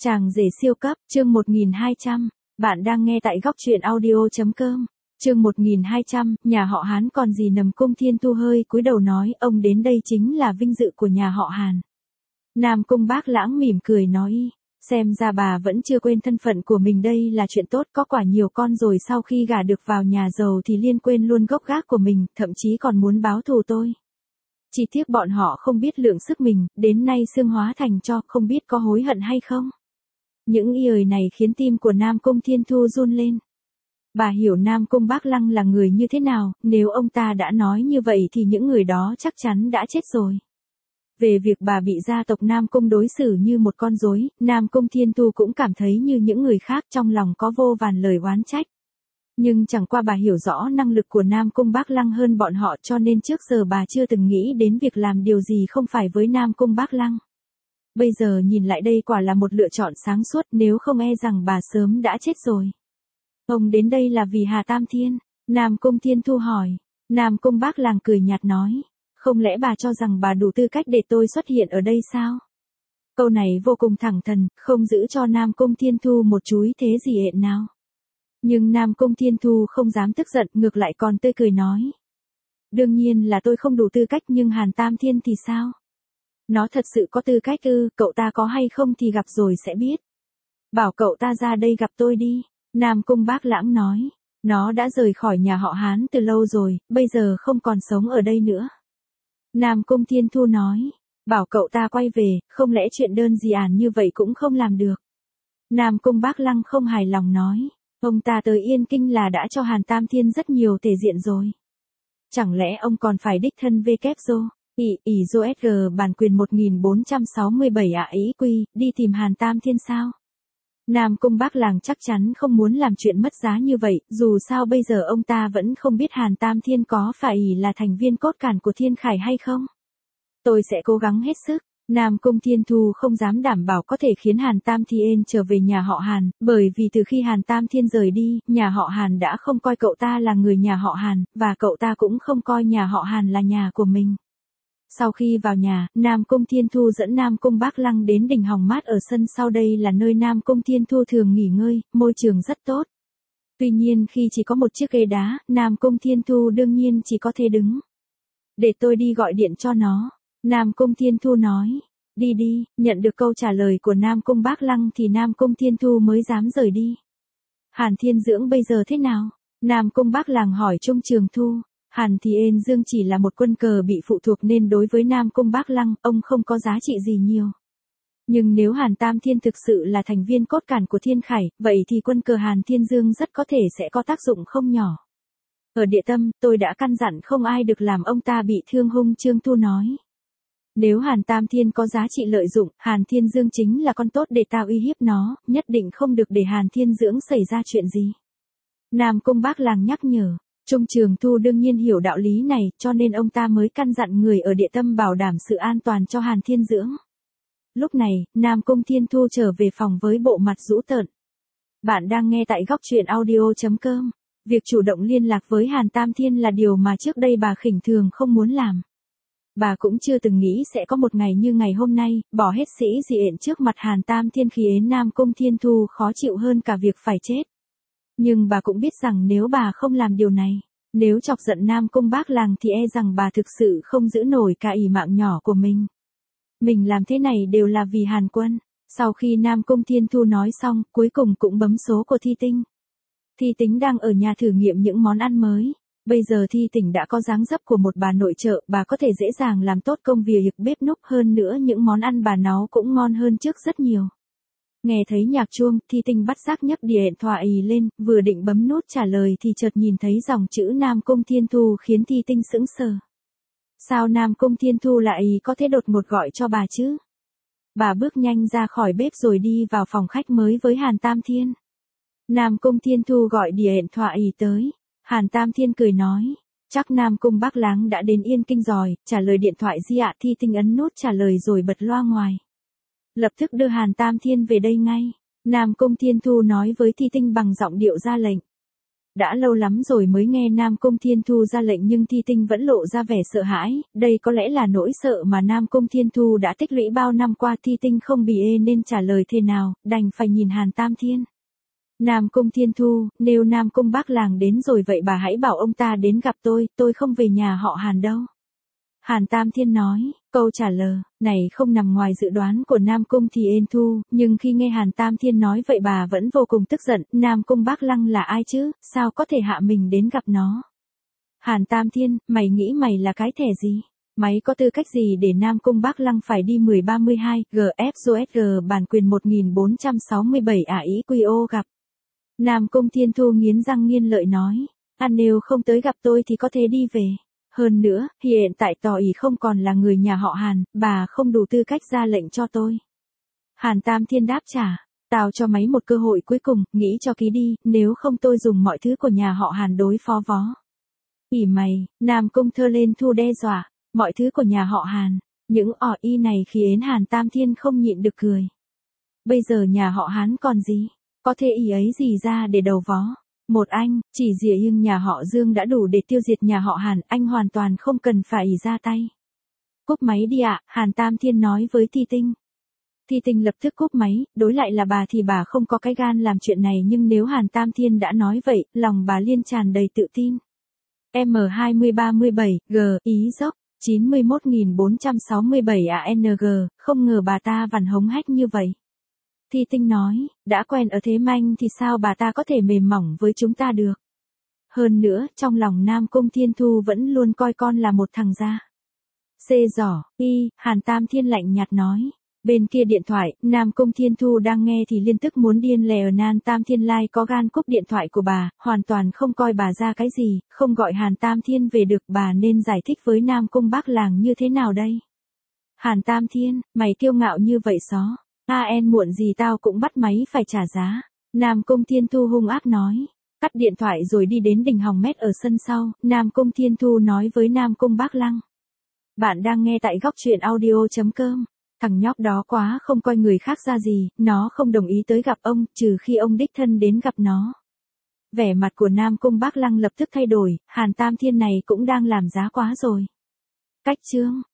Chàng rể siêu cấp, chương 1200, bạn đang nghe tại góc truyện audio.com. Chương 1200, nhà họ Hán còn gì nằm Cung Thiên Thu hơi cúi đầu nói, ông đến đây chính là vinh dự của nhà họ Hàn. Nam Cung Bác Lãng mỉm cười nói, xem ra bà vẫn chưa quên thân phận của mình, đây là chuyện tốt, có quả nhiều con rồi sau khi gả được vào nhà giàu thì liên quên luôn gốc gác của mình, thậm chí còn muốn báo thù tôi. Chỉ tiếc bọn họ không biết lượng sức mình, đến nay xương hóa thành tro, không biết có hối hận hay không. Những lời này khiến tim của Nam Cung Thiên Thu run lên. Bà hiểu Nam Cung Bác Lăng là người như thế nào, nếu ông ta đã nói như vậy thì những người đó chắc chắn đã chết rồi. Về việc bà bị gia tộc Nam Cung đối xử như một con rối, Nam Cung Thiên Thu cũng cảm thấy như những người khác, trong lòng có vô vàn lời oán trách. Nhưng chẳng qua bà hiểu rõ năng lực của Nam Cung Bác Lăng hơn bọn họ, cho nên trước giờ bà chưa từng nghĩ đến việc làm điều gì không phải với Nam Cung Bác Lăng. Bây giờ nhìn lại đây quả là một lựa chọn sáng suốt, nếu không e rằng bà sớm đã chết rồi. Ông đến đây là vì Hà Tam Thiên? Nam Cung Thiên Thu hỏi. Nam Cung Bác Lăng cười nhạt nói, không lẽ bà cho rằng bà đủ tư cách để tôi xuất hiện ở đây sao? Câu này vô cùng thẳng thắn, không giữ cho Nam Cung Thiên Thu một chúi thế gì hẹn nào. Nhưng Nam Cung Thiên Thu không dám tức giận, ngược lại còn tươi cười nói. Đương nhiên là tôi không đủ tư cách, nhưng Hàn Tam Thiên thì sao? Nó thật sự có tư cách ư? Cậu ta có hay không thì gặp rồi sẽ biết. Bảo cậu ta ra đây gặp tôi đi. Nam Cung Bác Lãng nói. Nó đã rời khỏi nhà họ Hán từ lâu rồi, bây giờ không còn sống ở đây nữa. Nam Cung Thiên Thu nói. Bảo cậu ta quay về, không lẽ chuyện đơn giản như vậy cũng không làm được. Nam Cung Bác Lăng không hài lòng nói. Ông ta tới Yên Kinh là đã cho Hàn Tam Thiên rất nhiều thể diện rồi. Chẳng lẽ ông còn phải đích thân WZO, ISG bản quyền 1467 ý quy, đi tìm Hàn Tam Thiên sao? Nam Cung Bác Lăng chắc chắn không muốn làm chuyện mất giá như vậy, dù sao bây giờ ông ta vẫn không biết Hàn Tam Thiên có phải là thành viên cốt cản của Thiên Khải hay không. Tôi sẽ cố gắng hết sức. Nam Cung Thiên Thu không dám đảm bảo có thể khiến Hàn Tam Thiên trở về nhà họ Hàn, bởi vì từ khi Hàn Tam Thiên rời đi, nhà họ Hàn đã không coi cậu ta là người nhà họ Hàn, và cậu ta cũng không coi nhà họ Hàn là nhà của mình. Sau khi vào nhà, Nam Cung Thiên Thu dẫn Nam Cung Bác Lăng đến đình hóng mát ở sân sau, đây là nơi Nam Cung Thiên Thu thường nghỉ ngơi, môi trường rất tốt. Tuy nhiên khi chỉ có một chiếc ghế đá, Nam Cung Thiên Thu đương nhiên chỉ có thể đứng. Để tôi đi gọi điện cho nó. Nam Cung Thiên Thu nói. Đi đi, nhận được câu trả lời của Nam Cung Bác Lăng thì Nam Cung Thiên Thu mới dám rời đi. Hàn Thiên Dưỡng bây giờ thế nào? Nam Cung Bác Lăng hỏi Trung Trường Thu. Hàn Thiên Dương chỉ là một quân cờ bị phụ thuộc nên đối với Nam Cung Bác Lăng, ông không có giá trị gì nhiều. Nhưng nếu Hàn Tam Thiên thực sự là thành viên cốt cản của Thiên Khải, vậy thì quân cờ Hàn Thiên Dương rất có thể sẽ có tác dụng không nhỏ. Ở địa tâm, tôi đã căn dặn không ai được làm ông ta bị thương. Hung Trương Thu nói. Nếu Hàn Tam Thiên có giá trị lợi dụng, Hàn Thiên Dương chính là con tốt để ta uy hiếp nó, nhất định không được để Hàn Thiên Dưỡng xảy ra chuyện gì. Nam Cung Bác Lăng nhắc nhở. Trung Trường Thu đương nhiên hiểu đạo lý này, cho nên ông ta mới căn dặn người ở địa tâm bảo đảm sự an toàn cho Hàn Thiên Dưỡng. Lúc này, Nam Cung Thiên Thu trở về phòng với bộ mặt dữ tợn. Bạn đang nghe tại góc truyện audio.com. Việc chủ động liên lạc với Hàn Tam Thiên là điều mà trước đây bà khinh thường không muốn làm. Bà cũng chưa từng nghĩ sẽ có một ngày như ngày hôm nay, bỏ hết sĩ diện trước mặt Hàn Tam Thiên khiến Nam Cung Thiên Thu khó chịu hơn cả việc phải chết. Nhưng bà cũng biết rằng nếu bà không làm điều này, nếu chọc giận Nam Cung Bác Lăng thì e rằng bà thực sự không giữ nổi cả ỷ mạng nhỏ của mình. Mình làm thế này đều là vì Hàn Quân. Sau khi Nam Cung Thiên Thu nói xong, cuối cùng cũng bấm số của Thi Tinh. Thi Tính đang ở nhà thử nghiệm những món ăn mới. Bây giờ Thi Tỉnh đã có dáng dấp của một bà nội trợ, bà có thể dễ dàng làm tốt công việc bếp núc, hơn nữa những món ăn bà nấu cũng ngon hơn trước rất nhiều. Nghe thấy nhạc chuông, Thi Tinh bắt giác nhấc điện thoại lên, vừa định bấm nút trả lời thì chợt nhìn thấy dòng chữ Nam Cung Thiên Thu khiến Thi Tinh sững sờ. Sao Nam Cung Thiên Thu lại có thể đột ngột gọi cho bà chứ? Bà bước nhanh ra khỏi bếp rồi đi vào phòng khách mới với Hàn Tam Thiên. Nam Cung Thiên Thu gọi điện thoại tới. Hàn Tam Thiên cười nói. Chắc Nam Cung Bác Lãng đã đến Yên Kinh rồi, trả lời điện thoại gì ạ? Thi Tinh ấn nút trả lời rồi bật loa ngoài. Lập tức đưa Hàn Tam Thiên về đây ngay. Nam Cung Thiên Thu nói với Thi Tinh bằng giọng điệu ra lệnh. Đã lâu lắm rồi mới nghe Nam Cung Thiên Thu ra lệnh nhưng Thi Tinh vẫn lộ ra vẻ sợ hãi, đây có lẽ là nỗi sợ mà Nam Cung Thiên Thu đã tích lũy bao năm qua. Thi Tinh không bì ê nên trả lời thế nào, đành phải nhìn Hàn Tam Thiên. Nam Cung Thiên Thu, nếu Nam Cung bác làng đến rồi vậy bà hãy bảo ông ta đến gặp tôi không về nhà họ Hàn đâu. Hàn Tam Thiên nói, câu trả lời này không nằm ngoài dự đoán của Nam Cung Thiên Thu, nhưng khi nghe Hàn Tam Thiên nói vậy bà vẫn vô cùng tức giận, Nam Cung bác lăng là ai chứ, sao có thể hạ mình đến gặp nó. Hàn Tam Thiên, mày nghĩ mày là cái thẻ gì? Mày có tư cách gì để Nam Cung bác lăng phải đi 1032, GFUSG bản quyền 1467 IQO gặp. Nam Cung Thiên Thu nghiến răng nghiến lợi nói, nếu không tới gặp tôi thì có thể đi về. Hơn nữa, hiện tại tỏ ý không còn là người nhà họ Hàn, bà không đủ tư cách ra lệnh cho tôi. Hàn Tam Thiên đáp trả, tao cho mày một cơ hội cuối cùng, nghĩ cho kỹ đi, nếu không tôi dùng mọi thứ của nhà họ Hàn đối phó vó. Ỉ mày, Nam Cung Thơ lên Thu đe dọa, mọi thứ của nhà họ Hàn, những y này khiến Hàn Tam Thiên không nhịn được cười. Bây giờ nhà họ Hán còn gì? Có thể ý ấy gì ra để đầu vó. Một anh, chỉ dìa riêng nhà họ Dương đã đủ để tiêu diệt nhà họ Hàn, anh hoàn toàn không cần phải ra tay. Cúp máy đi ạ, Hàn Tam Thiên nói với Thi Tinh. Thi Tinh lập tức cúp máy, đối lại là bà thì bà không có cái gan làm chuyện này nhưng nếu Hàn Tam Thiên đã nói vậy, lòng bà liên tràn đầy tự tin. M2037, G, Ý dốc, 91.467 ANG, không ngờ bà ta vằn hống hách như vậy. Thi Tinh nói, đã quen ở thế manh thì sao bà ta có thể mềm mỏng với chúng ta được. Hơn nữa, trong lòng Nam Cung Thiên Thu vẫn luôn coi con là một thằng gia. Xê giỏ, Hàn Tam Thiên lạnh nhạt nói. Bên kia điện thoại, Nam Cung Thiên Thu đang nghe thì liên tức muốn điên lè. Nan Tam Thiên Lai có gan cúp điện thoại của bà, hoàn toàn không coi bà ra cái gì, không gọi Hàn Tam Thiên về được. Bà nên giải thích với Nam Cung bác làng như thế nào đây? Hàn Tam Thiên, mày kiêu ngạo như vậy xó. Muộn gì tao cũng bắt máy phải trả giá. Nam Cung Thiên Thu hung ác nói. Cắt điện thoại rồi đi đến đỉnh hòng mét ở sân sau, Nam Cung Thiên Thu nói với Nam Cung bác lăng. Bạn đang nghe tại góc truyện audio.com. Thằng nhóc đó quá không coi người khác ra gì, nó không đồng ý tới gặp ông, trừ khi ông đích thân đến gặp nó. Vẻ mặt của Nam Cung bác lăng lập tức thay đổi, Hàn Tam Thiên này cũng đang làm giá quá rồi. Cách chương.